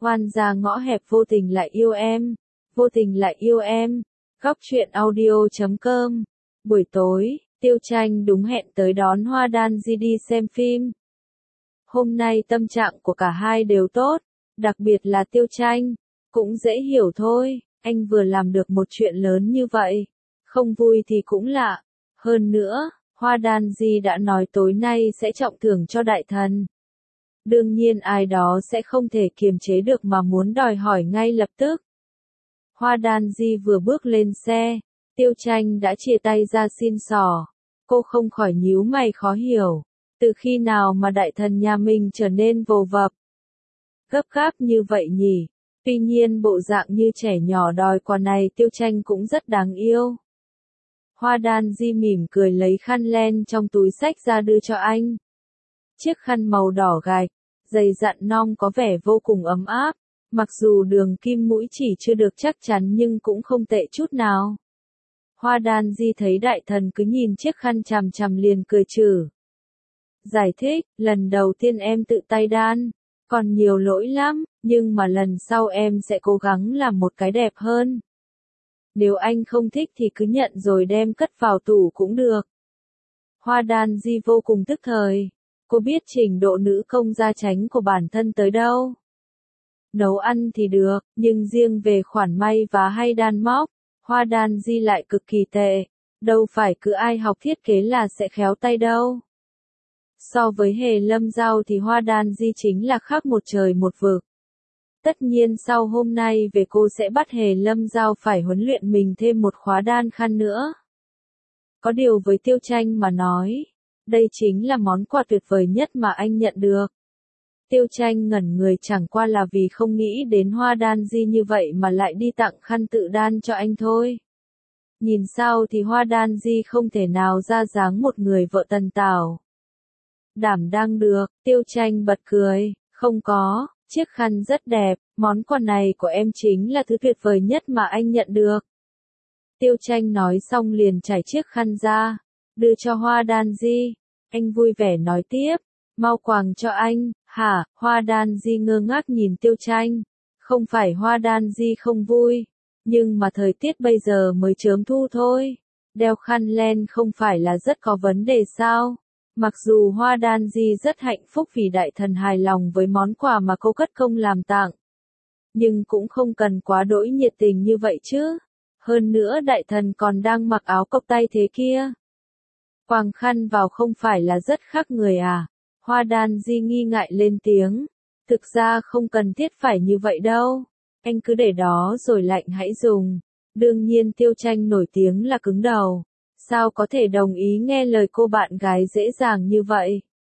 Oan gia ngõ hẹp vô tình lại yêu em, vô tình lại yêu em. Góc truyện audio.com. Buổi tối, Tiêu Tranh đúng hẹn tới đón Hoa Đan Di đi xem phim. Hôm nay tâm trạng của cả hai đều tốt, đặc biệt là Tiêu Tranh. Cũng dễ hiểu thôi, anh vừa làm được một chuyện lớn như vậy. Không vui thì cũng lạ. Hơn nữa, Hoa Đan Di đã nói tối nay sẽ trọng thưởng cho đại thần. Đương nhiên ai đó sẽ không thể kiềm chế được mà muốn đòi hỏi ngay lập tức. Hoa Đan Di vừa bước lên xe, Tiêu Tranh đã chia tay ra xin xỏ. Cô không khỏi nhíu mày khó hiểu. Từ khi nào mà đại thần nhà mình trở nên vồ vập? Gấp gáp như vậy nhỉ? Tuy nhiên bộ dạng như trẻ nhỏ đòi quà này Tiêu Tranh cũng rất đáng yêu. Hoa Đan Di mỉm cười lấy khăn len trong túi xách ra đưa cho anh. Chiếc khăn màu đỏ gạch, dày dặn non có vẻ vô cùng ấm áp, mặc dù đường kim mũi chỉ chưa được chắc chắn nhưng cũng không tệ chút nào. Hoa Đan Di thấy đại thần cứ nhìn chiếc khăn chằm chằm liền cười trừ. Giải thích, lần đầu tiên em tự tay đan, còn nhiều lỗi lắm, nhưng mà lần sau em sẽ cố gắng làm một cái đẹp hơn. Nếu anh không thích thì cứ nhận rồi đem cất vào tủ cũng được. Hoa Đan Di vô cùng tức thời. Cô biết trình độ nữ công gia chánh của bản thân tới đâu. Nấu ăn thì được, nhưng riêng về khoản may và hay đan móc, Hoa Đan Di lại cực kỳ tệ. Đâu phải cứ ai học thiết kế là sẽ khéo tay đâu. So với Hề Lâm Giao thì Hoa Đan Di chính là khác một trời một vực. Tất nhiên sau hôm nay về cô sẽ bắt Hề Lâm Giao phải huấn luyện mình thêm một khóa đan khăn nữa. Có điều với Tiêu Tranh mà nói, đây chính là món quà tuyệt vời nhất mà anh nhận được. Tiêu Tranh ngẩn người chẳng qua là vì không nghĩ đến Hoa Đan Di như vậy mà lại đi tặng khăn tự đan cho anh thôi. Nhìn sao thì Hoa Đan Di không thể nào ra dáng một người vợ tần tảo. Đảm đang được, Tiêu Tranh bật cười, không có, chiếc khăn rất đẹp, món quà này của em chính là thứ tuyệt vời nhất mà anh nhận được. Tiêu Tranh nói xong liền trải chiếc khăn ra, đưa cho Hoa Đan Di. Anh vui vẻ nói tiếp, mau quàng cho anh, hả? Hoa Đan Di ngơ ngác nhìn Tiêu Tranh. Không phải Hoa Đan Di không vui, nhưng mà thời tiết bây giờ mới chớm thu thôi. Đeo khăn len không phải là rất có vấn đề sao? Mặc dù Hoa Đan Di rất hạnh phúc vì đại thần hài lòng với món quà mà cô cất công làm tặng. Nhưng cũng không cần quá đỗi nhiệt tình như vậy chứ. Hơn nữa đại thần còn đang mặc áo cộc tay thế kia. Quàng khăn vào không phải là rất khác người à? Hoa Đan Di nghi ngại lên tiếng. Thực ra không cần thiết phải như vậy đâu. Anh cứ để đó rồi lạnh hãy dùng. Đương nhiên Tiêu Tranh nổi tiếng là cứng đầu. Sao có thể đồng ý nghe lời cô bạn gái dễ dàng như vậy?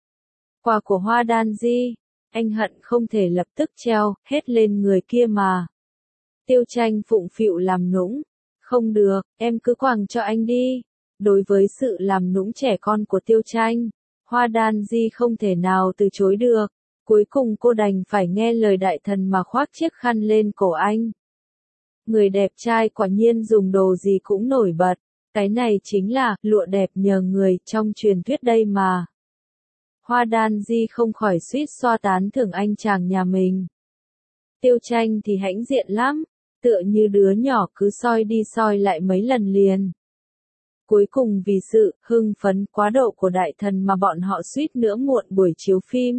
Quà của Hoa Đan Di, anh hận không thể lập tức treo hết lên người kia mà. Tiêu Tranh phụng phịu làm nũng. Không được, em cứ quàng cho anh đi. Đối với sự làm nũng trẻ con của Tiêu Tranh, Hoa Đan Di không thể nào từ chối được. Cuối cùng cô đành phải nghe lời đại thần mà khoác chiếc khăn lên cổ anh. Người đẹp trai quả nhiên dùng đồ gì cũng nổi bật. Cái này chính là lụa đẹp nhờ người trong truyền thuyết đây mà. Hoa Đan Di không khỏi suýt xoa tán thưởng anh chàng nhà mình. Tiêu Tranh thì hãnh diện lắm, tựa như đứa nhỏ cứ soi đi soi lại mấy lần liền. Cuối cùng vì sự hưng phấn quá độ của đại thần mà bọn họ suýt nữa muộn buổi chiếu phim.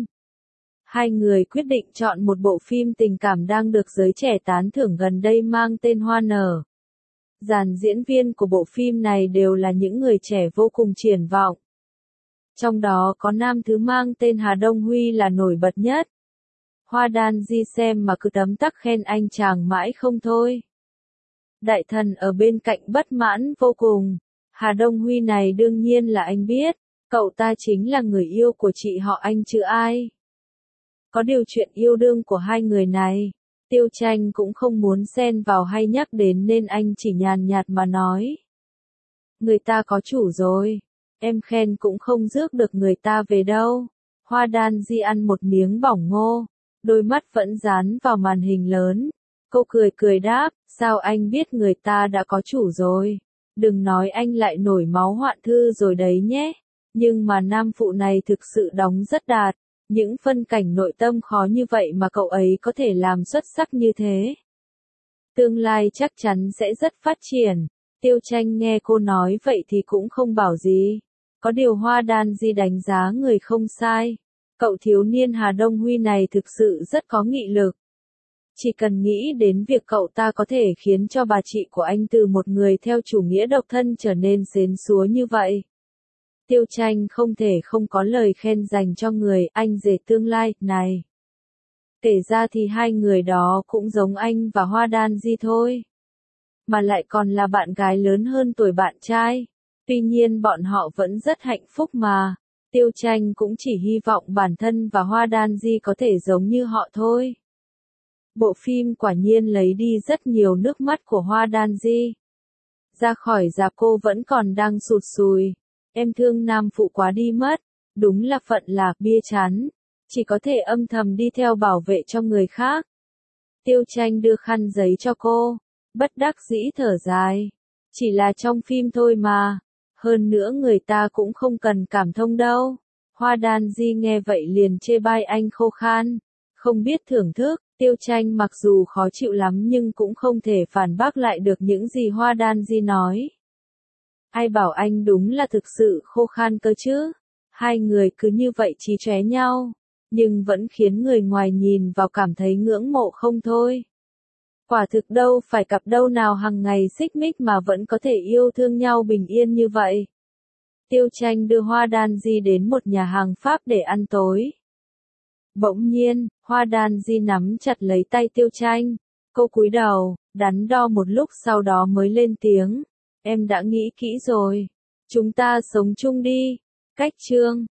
Hai người quyết định chọn một bộ phim tình cảm đang được giới trẻ tán thưởng gần đây mang tên Hoa Nở. Dàn diễn viên của bộ phim này đều là những người trẻ vô cùng triển vọng. Trong đó có nam thứ mang tên Hà Đông Huy là nổi bật nhất. Hoa Đan Di xem mà cứ tấm tắc khen anh chàng mãi không thôi. Đại thần ở bên cạnh bất mãn vô cùng. Hà Đông Huy này đương nhiên là anh biết, cậu ta chính là người yêu của chị họ anh chứ ai. Có điều chuyện yêu đương của hai người này, Tiêu Tranh cũng không muốn xen vào hay nhắc đến nên anh chỉ nhàn nhạt mà nói. Người ta có chủ rồi, em khen cũng không rước được người ta về đâu. Hoa Đan Di ăn một miếng bỏng ngô, đôi mắt vẫn dán vào màn hình lớn. Cô cười cười đáp, sao anh biết người ta đã có chủ rồi? Đừng nói anh lại nổi máu hoạn thư rồi đấy nhé. Nhưng mà nam phụ này thực sự đóng rất đạt. Những phân cảnh nội tâm khó như vậy mà cậu ấy có thể làm xuất sắc như thế. Tương lai chắc chắn sẽ rất phát triển. Tiêu Tranh nghe cô nói vậy thì cũng không bảo gì. Có điều Hoa Đan Di đánh giá người không sai. Cậu thiếu niên Hà Đông Huy này thực sự rất có nghị lực. Chỉ cần nghĩ đến việc cậu ta có thể khiến cho bà chị của anh từ một người theo chủ nghĩa độc thân trở nên xến xúa như vậy. Tiêu Tranh không thể không có lời khen dành cho người anh rể tương lai này. Kể ra thì hai người đó cũng giống anh và Hoa Đan Di thôi. Mà lại còn là bạn gái lớn hơn tuổi bạn trai. Tuy nhiên bọn họ vẫn rất hạnh phúc mà. Tiêu Tranh cũng chỉ hy vọng bản thân và Hoa Đan Di có thể giống như họ thôi. Bộ phim quả nhiên lấy đi rất nhiều nước mắt của Hoa Đan Di. Ra khỏi rạp cô vẫn còn đang sụt sùi. Em thương nam phụ quá đi mất. Đúng là phận là bia chán. Chỉ có thể âm thầm đi theo bảo vệ cho người khác. Tiêu Tranh đưa khăn giấy cho cô. Bất đắc dĩ thở dài. Chỉ là trong phim thôi mà. Hơn nữa người ta cũng không cần cảm thông đâu. Hoa Đan Di nghe vậy liền chê bai anh khô khan. Không biết thưởng thức. Tiêu Tranh mặc dù khó chịu lắm nhưng cũng không thể phản bác lại được những gì Hoa Đan Di nói. Ai bảo anh đúng là thực sự khô khan cơ chứ. Hai người cứ như vậy chí chóe nhau. Nhưng vẫn khiến người ngoài nhìn vào cảm thấy ngưỡng mộ không thôi. Quả thực đâu phải cặp đôi nào hàng ngày xích mích mà vẫn có thể yêu thương nhau bình yên như vậy. Tiêu Tranh đưa Hoa Đan Di đến một nhà hàng Pháp để ăn tối. Bỗng nhiên, Hoa Đan Di nắm chặt lấy tay Tiêu Tranh. Cô cúi đầu, đắn đo một lúc sau đó mới lên tiếng. Em đã nghĩ kỹ rồi. Chúng ta sống chung đi. Cách chương